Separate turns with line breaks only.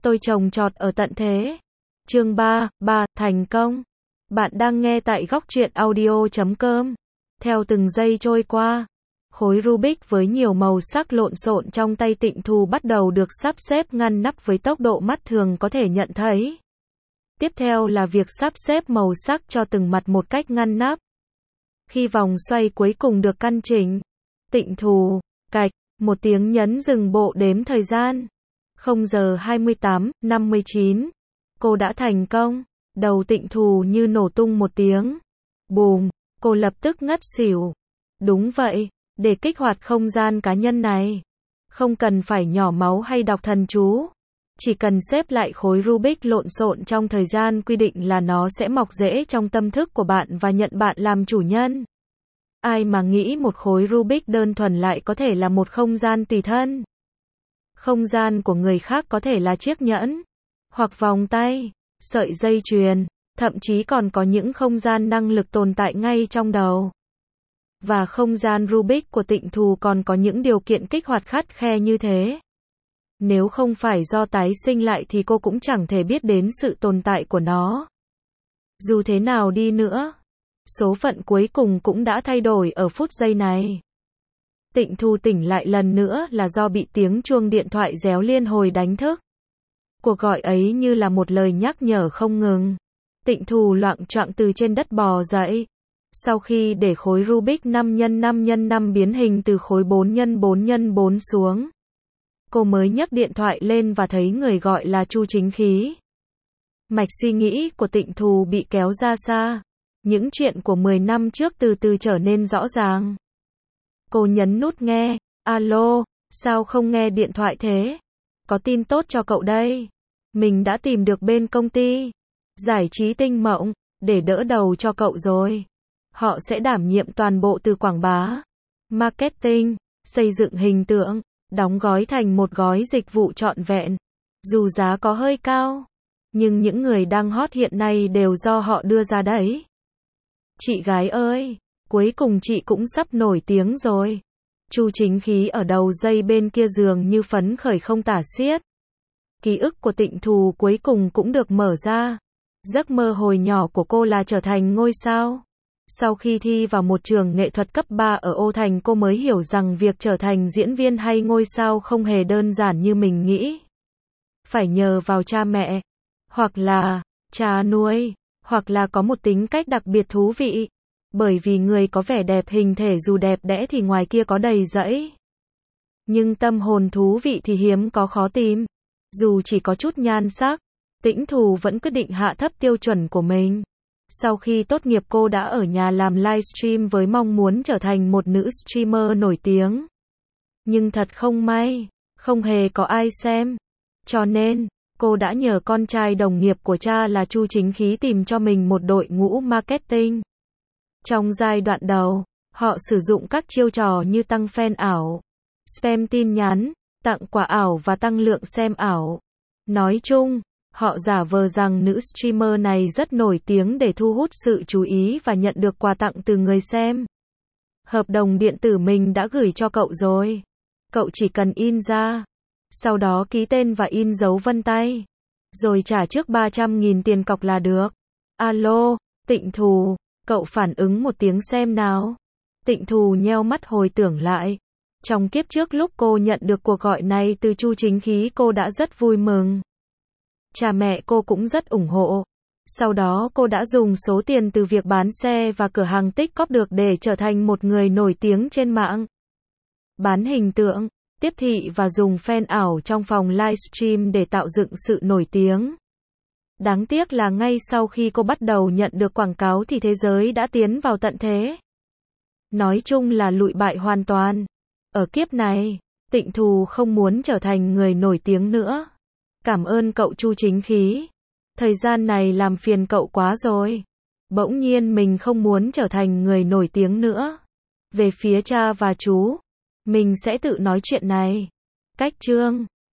Tôi trồng trọt ở tận thế. Chương 3, thành công. Bạn đang nghe tại góc truyện audio.com. Theo từng giây trôi qua, khối Rubik với nhiều màu sắc lộn xộn trong tay Tịnh Thù bắt đầu được sắp xếp ngăn nắp với tốc độ mắt thường có thể nhận thấy. Tiếp theo là việc sắp xếp màu sắc cho từng mặt một cách ngăn nắp. Khi vòng xoay cuối cùng được căn chỉnh, Tịnh Thù, cạch, một tiếng nhấn dừng bộ đếm thời gian. 0 giờ 28:59. Cô đã thành công. Đầu Tịnh Thù như nổ tung một tiếng. Bùm, cô lập tức ngất xỉu. Đúng vậy, để kích hoạt không gian cá nhân này, không cần phải nhỏ máu hay đọc thần chú. Chỉ cần xếp lại khối Rubik lộn xộn trong thời gian quy định là nó sẽ mọc rễ trong tâm thức của bạn và nhận bạn làm chủ nhân. Ai mà nghĩ một khối Rubik đơn thuần lại có thể là một không gian tùy thân. Không gian của người khác có thể là chiếc nhẫn, hoặc vòng tay, sợi dây chuyền, thậm chí còn có những không gian năng lực tồn tại ngay trong đầu. Và không gian Rubik của Tịnh Thù còn có những điều kiện kích hoạt khắt khe như thế. Nếu không phải do tái sinh lại thì cô cũng chẳng thể biết đến sự tồn tại của nó. Dù thế nào đi nữa, số phận cuối cùng cũng đã thay đổi ở phút giây này. Tịnh Thù tỉnh lại lần nữa là do bị tiếng chuông điện thoại réo liên hồi đánh thức. Cuộc gọi ấy như là một lời nhắc nhở không ngừng. Tịnh Thù loạng choạng từ trên đất bò dậy. Sau khi để khối Rubik 5x5x5 biến hình từ khối 4x4x4 xuống, cô mới nhấc điện thoại lên và thấy người gọi là Chu Chính Khí. Mạch suy nghĩ của Tịnh Thù bị kéo ra xa. Những chuyện của 10 năm trước từ từ trở nên rõ ràng. Cô nhấn nút nghe. Alo, sao không nghe điện thoại thế? Có tin tốt cho cậu đây. Mình đã tìm được bên công ty giải trí Tinh Mộng để đỡ đầu cho cậu rồi. Họ sẽ đảm nhiệm toàn bộ từ quảng bá, marketing, xây dựng hình tượng, đóng gói thành một gói dịch vụ trọn vẹn. Dù giá có hơi cao, nhưng những người đang hot hiện nay đều do họ đưa ra đấy. Chị gái ơi, cuối cùng chị cũng sắp nổi tiếng rồi. Chu Chính Khí ở đầu dây bên kia giường như phấn khởi không tả xiết. Ký ức của Tịnh Thù cuối cùng cũng được mở ra. Giấc mơ hồi nhỏ của cô là trở thành ngôi sao. Sau khi thi vào một trường nghệ thuật cấp 3 ở Ô Thành, cô mới hiểu rằng việc trở thành diễn viên hay ngôi sao không hề đơn giản như mình nghĩ. Phải nhờ vào cha mẹ, hoặc là cha nuôi, hoặc là có một tính cách đặc biệt thú vị. Bởi vì người có vẻ đẹp hình thể dù đẹp đẽ thì ngoài kia có đầy rẫy. Nhưng tâm hồn thú vị thì hiếm có, khó tìm. Dù chỉ có chút nhan sắc, Tĩnh Thù vẫn quyết định hạ thấp tiêu chuẩn của mình. Sau khi tốt nghiệp cô đã ở nhà làm livestream với mong muốn trở thành một nữ streamer nổi tiếng. Nhưng thật không may, không hề có ai xem. Cho nên, cô đã nhờ con trai đồng nghiệp của cha là Chu Chính Khí tìm cho mình một đội ngũ marketing. Trong giai đoạn đầu, họ sử dụng các chiêu trò như tăng fan ảo, spam tin nhắn, tặng quà ảo và tăng lượng xem ảo. Nói chung, họ giả vờ rằng nữ streamer này rất nổi tiếng để thu hút sự chú ý và nhận được quà tặng từ người xem. Hợp đồng điện tử mình đã gửi cho cậu rồi. Cậu chỉ cần in ra, sau đó ký tên và in dấu vân tay, rồi trả trước 300.000 tiền cọc là được. Alo, Tịnh Thù, cậu phản ứng một tiếng xem nào. Tịnh Thù nheo mắt hồi tưởng lại. Trong kiếp trước lúc cô nhận được cuộc gọi này từ Chu Chính Khí, cô đã rất vui mừng. Cha mẹ cô cũng rất ủng hộ. Sau đó cô đã dùng số tiền từ việc bán xe và cửa hàng tích cóp được để trở thành một người nổi tiếng trên mạng. Bán hình tượng, tiếp thị và dùng fan ảo trong phòng livestream để tạo dựng sự nổi tiếng. Đáng tiếc là ngay sau khi cô bắt đầu nhận được quảng cáo thì thế giới đã tiến vào tận thế. Nói chung là lụi bại hoàn toàn. Ở kiếp này, Tịnh Thù không muốn trở thành người nổi tiếng nữa. Cảm ơn cậu Chu Chính Khí. Thời gian này làm phiền cậu quá rồi. Bỗng nhiên mình không muốn trở thành người nổi tiếng nữa. Về phía cha và chú, mình sẽ tự nói chuyện này. Cách chương